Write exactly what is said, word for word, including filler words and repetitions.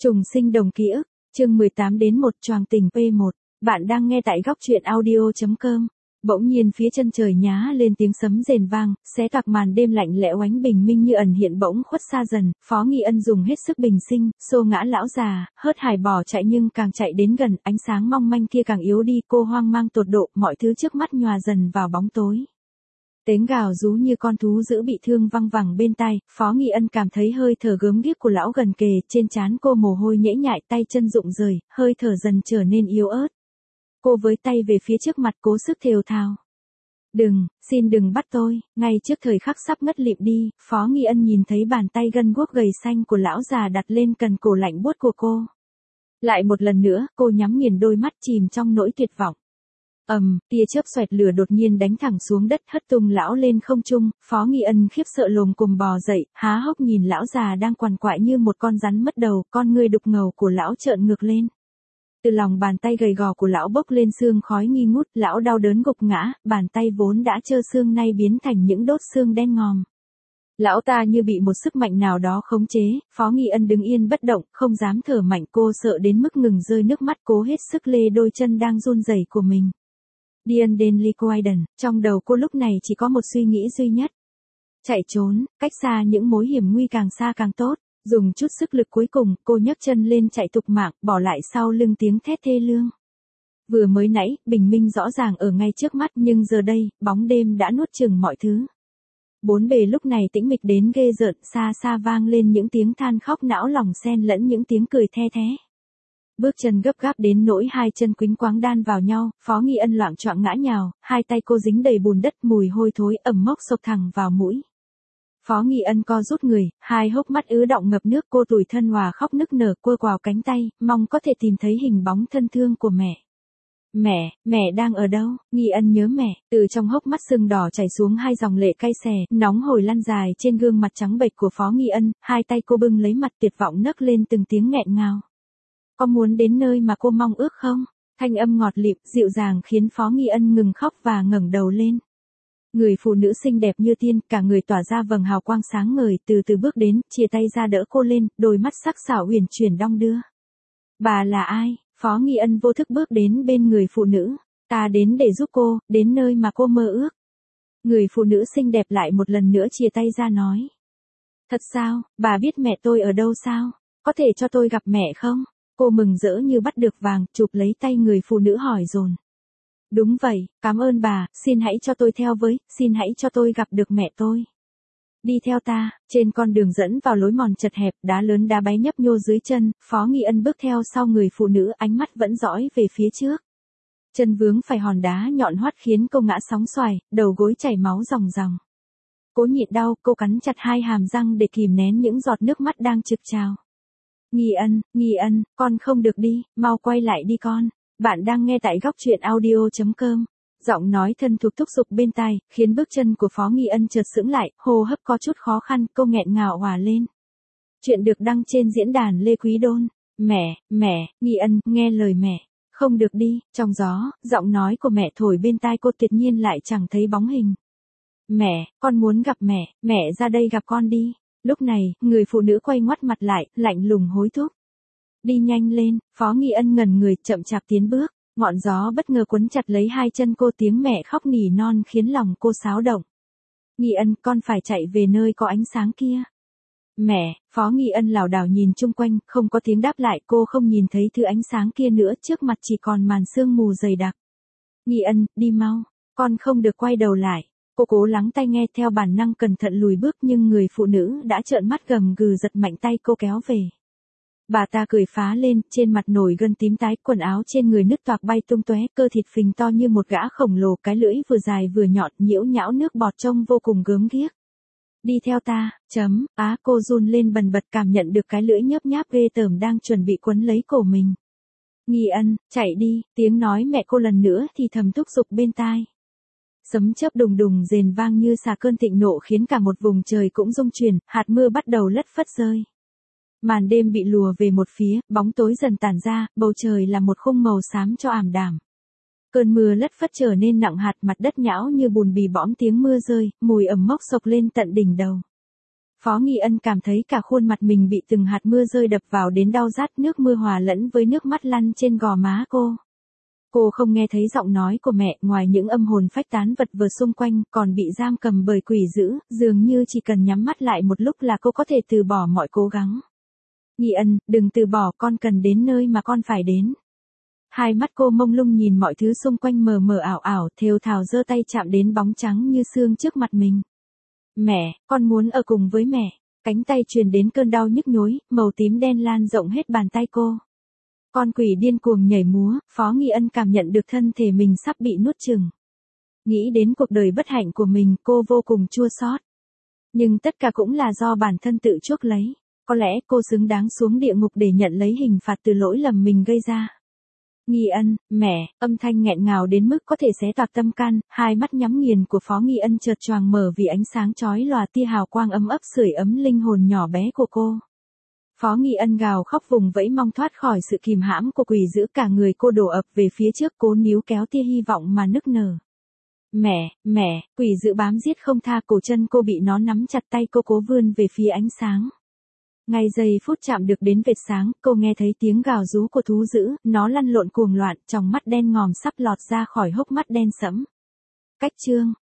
Trùng sinh đồng ký ức, chương mười tám đến một choàng tình P một, bạn đang nghe tại góc truyện audio chấm com. Bỗng nhiên phía chân trời nhá lên tiếng sấm rền vang, xé toạc màn đêm lạnh lẽo ánh bình minh như ẩn hiện bỗng khuất xa dần, Phó Nghi Ân dùng hết sức bình sinh, xô ngã lão già, hớt hải bỏ chạy nhưng càng chạy đến gần, ánh sáng mong manh kia càng yếu đi, cô hoang mang tột độ, mọi thứ trước mắt nhòa dần vào bóng tối. Tiếng gào rú như con thú dữ bị thương văng vẳng bên tai, Phó Nghi Ân cảm thấy hơi thở gớm ghiếc của lão gần kề, trên trán cô mồ hôi nhễ nhại, tay chân rụng rời, hơi thở dần trở nên yếu ớt. Cô với tay về phía trước mặt cố sức thều thào. Đừng, xin đừng bắt tôi, ngay trước thời khắc sắp ngất lịm đi, Phó Nghi Ân nhìn thấy bàn tay gân guốc gầy xanh của lão già đặt lên cần cổ lạnh buốt của cô. Lại một lần nữa, cô nhắm nghiền đôi mắt chìm trong nỗi tuyệt vọng. ầm, um, tia chớp xoẹt lửa đột nhiên đánh thẳng xuống đất, hất tung lão lên không trung. Phó Nghi Ân khiếp sợ lồm cồm bò dậy, há hốc nhìn lão già đang quằn quại như một con rắn mất đầu, con ngươi đục ngầu của lão trợn ngược lên. Từ lòng bàn tay gầy gò của lão bốc lên sương khói nghi ngút, lão đau đớn gục ngã, bàn tay vốn đã trơ xương nay biến thành những đốt xương đen ngòm. Lão ta như bị một sức mạnh nào đó khống chế, Phó Nghi Ân đứng yên bất động, không dám thở mạnh, cô sợ đến mức ngừng rơi nước mắt, cố hết sức lê đôi chân đang run rẩy của mình. Điên đến Liquiden, trong đầu cô lúc này chỉ có một suy nghĩ duy nhất. Chạy trốn, cách xa những mối hiểm nguy càng xa càng tốt. Dùng chút sức lực cuối cùng, cô nhấc chân lên chạy tục mạng, bỏ lại sau lưng tiếng thét thê lương. Vừa mới nãy, bình minh rõ ràng ở ngay trước mắt, nhưng giờ đây, bóng đêm đã nuốt chửng mọi thứ. Bốn bề lúc này tĩnh mịch đến ghê rợn, xa xa vang lên những tiếng than khóc não lòng xen lẫn những tiếng cười the thé. Bước chân gấp gáp đến nỗi hai chân quýnh quáng đan vào nhau, Phó Nghi Ân loạng choạng ngã nhào, hai tay cô dính đầy bùn đất, mùi hôi thối ẩm mốc xộc thẳng vào mũi. Phó Nghi Ân co rút người, hai hốc mắt ứ đọng ngập nước, cô tủi thân hòa khóc nức nở, quơ quào cánh tay, mong có thể tìm thấy hình bóng thân thương của mẹ. Mẹ, mẹ đang ở đâu? Nghi Ân nhớ mẹ, từ trong hốc mắt sưng đỏ chảy xuống hai dòng lệ cay xè, nóng hổi lăn dài trên gương mặt trắng bệch của Phó Nghi Ân, hai tay cô bưng lấy mặt tuyệt vọng nấc lên từng tiếng nghẹn ngào. Có muốn đến nơi mà cô mong ước không? Thanh âm ngọt lịm, dịu dàng khiến Phó Nghi Ân ngừng khóc và ngẩng đầu lên. Người phụ nữ xinh đẹp như tiên, cả người tỏa ra vầng hào quang sáng ngời, từ từ bước đến, chia tay ra đỡ cô lên, đôi mắt sắc sảo uyển chuyển đong đưa. Bà là ai? Phó Nghi Ân vô thức bước đến bên người phụ nữ. Ta đến để giúp cô, đến nơi mà cô mơ ước. Người phụ nữ xinh đẹp lại một lần nữa chia tay ra nói. Thật sao, bà biết mẹ tôi ở đâu sao? Có thể cho tôi gặp mẹ không? Cô mừng rỡ như bắt được vàng, chụp lấy tay người phụ nữ hỏi dồn. Đúng vậy, cảm ơn bà, xin hãy cho tôi theo với, xin hãy cho tôi gặp được mẹ tôi. Đi theo ta, trên con đường dẫn vào lối mòn chật hẹp, đá lớn đá bé nhấp nhô dưới chân, Phó Nghi Ân bước theo sau người phụ nữ, ánh mắt vẫn dõi về phía trước. Chân vướng phải hòn đá nhọn hoắt khiến cô ngã sóng xoài, đầu gối chảy máu ròng ròng. Cố nhịn đau, cô cắn chặt hai hàm răng để kìm nén những giọt nước mắt đang trực trào. Nghi Ân, Nghi Ân, con không được đi, mau quay lại đi con. Bạn đang nghe tại góc truyện audio chấm com. Giọng nói thân thuộc thúc giục bên tai, khiến bước chân của Phó Nghi Ân chợt sững lại, hô hấp có chút khó khăn, cô nghẹn ngào òa lên. Chuyện được đăng trên diễn đàn Lê Quý Đôn. Mẹ, mẹ, Nghi Ân, nghe lời mẹ. Không được đi, trong gió, giọng nói của mẹ thổi bên tai cô tuyệt nhiên lại chẳng thấy bóng hình. Mẹ, con muốn gặp mẹ, mẹ ra đây gặp con đi. Lúc này, người phụ nữ quay ngoắt mặt lại, lạnh lùng hối thúc. Đi nhanh lên, Phó Nghi Ân ngẩn người, chậm chạp tiến bước, ngọn gió bất ngờ quấn chặt lấy hai chân cô, tiếng mẹ khóc nỉ non khiến lòng cô xáo động. Nghi Ân, con phải chạy về nơi có ánh sáng kia. Mẹ, Phó Nghi Ân lảo đảo nhìn chung quanh, không có tiếng đáp lại, cô không nhìn thấy thứ ánh sáng kia nữa, trước mặt chỉ còn màn sương mù dày đặc. Nghi Ân, đi mau, con không được quay đầu lại. Cô cố lắng tai nghe, theo bản năng cẩn thận lùi bước, nhưng người phụ nữ đã trợn mắt gầm gừ giật mạnh tay cô kéo về. Bà ta cười phá lên, trên mặt nổi gân tím tái, quần áo trên người nứt toạc bay tung tóe, cơ thịt phình to như một gã khổng lồ, cái lưỡi vừa dài vừa nhọn, nhiễu nhão nước bọt trông vô cùng gớm ghiếc. Đi theo ta, chấm, á cô run lên bần bật, cảm nhận được cái lưỡi nhấp nháp ghê tởm đang chuẩn bị quấn lấy cổ mình. Nghi Ân, chạy đi, tiếng nói mẹ cô lần nữa thì thầm thúc giục bên tai. Sấm chớp đùng đùng rền vang như xà cơn thịnh nộ khiến cả một vùng trời cũng rung chuyển, hạt mưa bắt đầu lất phất rơi. Màn đêm bị lùa về một phía, bóng tối dần tản ra, bầu trời là một khung màu xám cho ảm đạm. Cơn mưa lất phất trở nên nặng hạt, mặt đất nhão như bùn bì bõm, tiếng mưa rơi, mùi ẩm mốc xộc lên tận đỉnh đầu. Phó Nghi Ân cảm thấy cả khuôn mặt mình bị từng hạt mưa rơi đập vào đến đau rát, nước mưa hòa lẫn với nước mắt lăn trên gò má cô. Cô không nghe thấy giọng nói của mẹ, ngoài những âm hồn phách tán vật vờ xung quanh, còn bị giam cầm bởi quỷ dữ, dường như chỉ cần nhắm mắt lại một lúc là cô có thể từ bỏ mọi cố gắng. Nghi Ân, đừng từ bỏ, con cần đến nơi mà con phải đến. Hai mắt cô mông lung nhìn mọi thứ xung quanh mờ mờ ảo ảo, thều thào giơ tay chạm đến bóng trắng như xương trước mặt mình. Mẹ, con muốn ở cùng với mẹ. Cánh tay truyền đến cơn đau nhức nhối, màu tím đen lan rộng hết bàn tay cô. Con quỷ điên cuồng nhảy múa, Phó Nghi Ân cảm nhận được thân thể mình sắp bị nuốt chửng. Nghĩ đến cuộc đời bất hạnh của mình, cô vô cùng chua xót. Nhưng tất cả cũng là do bản thân tự chuốc lấy. Có lẽ cô xứng đáng xuống địa ngục để nhận lấy hình phạt từ lỗi lầm mình gây ra. Nghi Ân, mẹ, âm thanh nghẹn ngào đến mức có thể xé toạc tâm can, hai mắt nhắm nghiền của Phó Nghi Ân chợt choàng mở vì ánh sáng chói lòa tia hào quang ấm ấp sưởi ấm linh hồn nhỏ bé của cô. Phó Nghi Ân gào khóc vùng vẫy mong thoát khỏi sự kìm hãm của quỷ dữ, cả người cô đổ ập về phía trước, cố níu kéo tia hy vọng mà nức nở. Mẹ, mẹ, quỷ dữ bám giết không tha, cổ chân cô bị nó nắm chặt, tay cô cố vươn về phía ánh sáng. Ngay giây phút chạm được đến vệt sáng, cô nghe thấy tiếng gào rú của thú dữ, nó lăn lộn cuồng loạn, tròng mắt đen ngòm sắp lọt ra khỏi hốc mắt đen sẫm. Cách chương